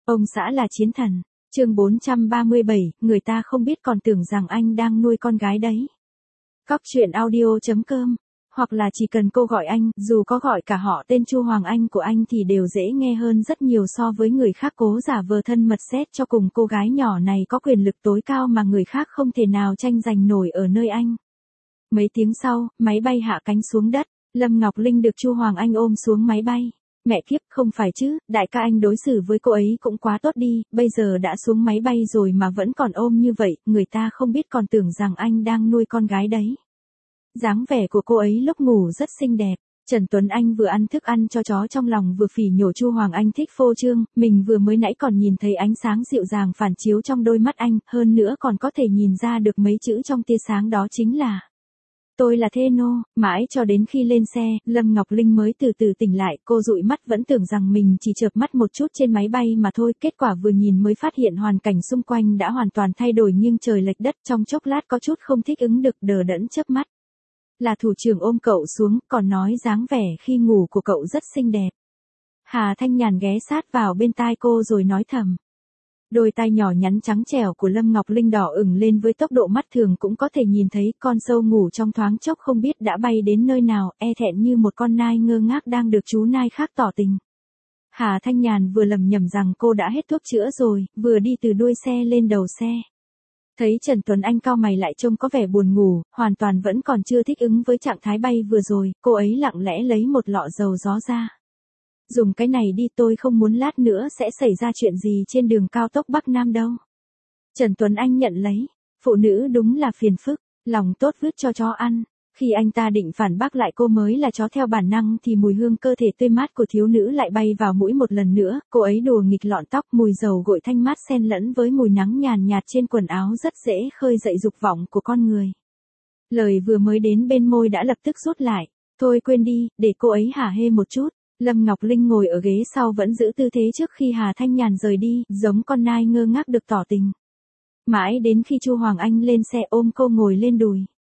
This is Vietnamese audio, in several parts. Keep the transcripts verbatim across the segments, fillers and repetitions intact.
Ông xã là chiến thần. Chương bốn trăm ba mươi bảy, người ta không biết còn tưởng rằng anh đang nuôi con gái đấy. Cóc truyện audio chấm com, hoặc là chỉ cần cô gọi anh, dù có gọi cả họ tên Chu Hoàng Anh của anh thì đều dễ nghe hơn rất nhiều so với người khác cố giả vờ thân mật xét cho cùng cô gái nhỏ này có quyền lực tối cao mà người khác không thể nào tranh giành nổi ở nơi anh. Mấy tiếng sau, máy bay hạ cánh xuống đất, Lâm Ngọc Linh được Chu Hoàng Anh ôm xuống máy bay. Mẹ kiếp, không phải chứ, đại ca anh đối xử với cô ấy cũng quá tốt đi, bây giờ đã xuống máy bay rồi mà vẫn còn ôm như vậy, người ta không biết còn tưởng rằng anh đang nuôi con gái đấy. Dáng vẻ của cô ấy lúc ngủ rất xinh đẹp. Trần Tuấn Anh vừa ăn thức ăn cho chó trong lòng vừa phỉ nhổ Chu Hoàng Anh thích phô trương, mình vừa mới nãy còn nhìn thấy ánh sáng dịu dàng phản chiếu trong đôi mắt anh, hơn nữa còn có thể nhìn ra được mấy chữ trong tia sáng đó chính là tôi là Thê Nô. Mãi cho đến khi lên xe, Lâm Ngọc Linh mới từ từ tỉnh lại, cô dụi mắt vẫn tưởng rằng mình chỉ chợp mắt một chút trên máy bay mà thôi, kết quả vừa nhìn mới phát hiện hoàn cảnh xung quanh đã hoàn toàn thay đổi nghiêng trời lệch đất, trong chốc lát có chút không thích ứng được, đờ đẫn chớp mắt. Là thủ trưởng ôm cậu xuống, còn nói dáng vẻ khi ngủ của cậu rất xinh đẹp. Hà Thanh Nhàn ghé sát vào bên tai cô rồi nói thầm. Đôi tai nhỏ nhắn trắng trẻo của Lâm Ngọc Linh đỏ ửng lên với tốc độ mắt thường cũng có thể nhìn thấy, con sâu ngủ trong thoáng chốc không biết đã bay đến nơi nào, e thẹn như một con nai ngơ ngác đang được chú nai khác tỏ tình. Hà Thanh Nhàn vừa lầm nhầm rằng cô đã hết thuốc chữa rồi, vừa đi từ đuôi xe lên đầu xe. Thấy Trần Tuấn Anh cau mày lại trông có vẻ buồn ngủ, hoàn toàn vẫn còn chưa thích ứng với trạng thái bay vừa rồi, cô ấy lặng lẽ lấy một lọ dầu gió ra. Dùng cái này đi, tôi không muốn lát nữa sẽ xảy ra chuyện gì trên đường cao tốc Bắc Nam đâu. Trần Tuấn Anh nhận lấy, phụ nữ đúng là phiền phức, lòng tốt vứt cho chó ăn. Khi anh ta định phản bác lại cô mới là chó theo bản năng thì mùi hương cơ thể tươi mát của thiếu nữ lại bay vào mũi một lần nữa, cô ấy đùa nghịch lọn tóc, mùi dầu gội thanh mát xen lẫn với mùi nắng nhàn nhạt trên quần áo rất dễ khơi dậy dục vọng của con người. Lời vừa mới đến bên môi đã lập tức rút lại, thôi quên đi, để cô ấy hả hê một chút. Lâm Ngọc Linh ngồi ở ghế sau vẫn giữ tư thế trước khi Hà Thanh Nhàn rời đi, giống con nai ngơ ngác được tỏ tình. Mãi đến khi Chu Hoàng Anh lên xe ôm cô ngồi lên đùi.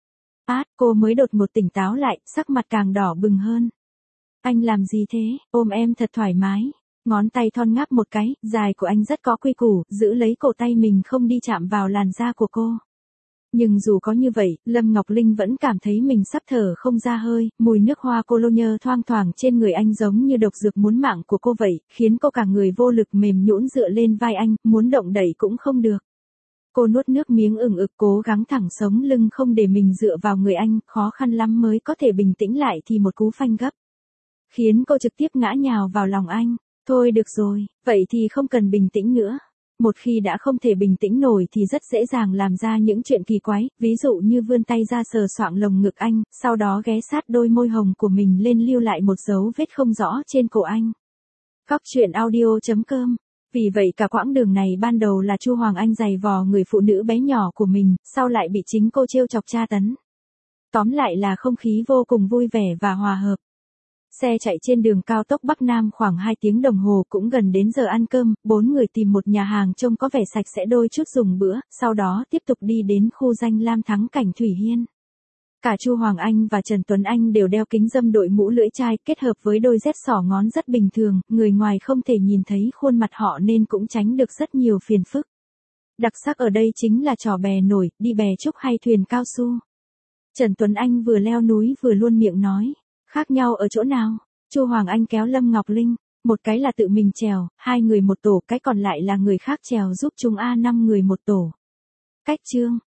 Át, cô mới đột một tỉnh táo lại, sắc mặt càng đỏ bừng hơn. Anh làm gì thế, ôm em thật thoải mái. Ngón tay thon ngáp một cái, dài của anh rất có quy củ, giữ lấy cổ tay mình không đi chạm vào làn da của cô. Nhưng dù có như vậy, Lâm Ngọc Linh vẫn cảm thấy mình sắp thở không ra hơi, mùi nước hoa cologne thoang thoảng trên người anh giống như độc dược muốn mạng của cô vậy, khiến cô cả người vô lực mềm nhũn dựa lên vai anh, muốn động đẩy cũng không được. Cô nuốt nước miếng ửng ực cố gắng thẳng sống lưng không để mình dựa vào người anh, khó khăn lắm mới có thể bình tĩnh lại thì một cú phanh gấp. Khiến cô trực tiếp ngã nhào vào lòng anh. Thôi được rồi, vậy thì không cần bình tĩnh nữa. Một khi đã không thể bình tĩnh nổi thì rất dễ dàng làm ra những chuyện kỳ quái, ví dụ như vươn tay ra sờ soạng lồng ngực anh, sau đó ghé sát đôi môi hồng của mình lên lưu lại một dấu vết không rõ trên cổ anh. Cóc truyện audio chấm com. Vì vậy cả quãng đường này ban đầu là Chu Hoàng Anh giày vò người phụ nữ bé nhỏ của mình, sau lại bị chính cô trêu chọc tra tấn. Tóm lại là không khí vô cùng vui vẻ và hòa hợp. Xe chạy trên đường cao tốc Bắc Nam khoảng hai tiếng đồng hồ, cũng gần đến giờ ăn cơm, bốn người tìm một nhà hàng trông có vẻ sạch sẽ đôi chút dùng bữa, sau đó tiếp tục đi đến khu danh lam thắng cảnh Thủy Hiên. Cả Chu Hoàng Anh và Trần Tuấn Anh đều đeo kính râm đội mũ lưỡi chai kết hợp với đôi dép xỏ ngón rất bình thường, người ngoài không thể nhìn thấy khuôn mặt họ nên cũng tránh được rất nhiều phiền phức. Đặc sắc ở đây chính là trò bè nổi, đi bè trúc hay thuyền cao su. Trần Tuấn Anh vừa leo núi vừa luôn miệng nói. Khác nhau ở chỗ nào? Chu Hoàng Anh kéo Lâm Ngọc Linh, một cái là tự mình trèo, hai người một tổ, cái còn lại là người khác trèo giúp chúng a năm người một tổ. Cách chương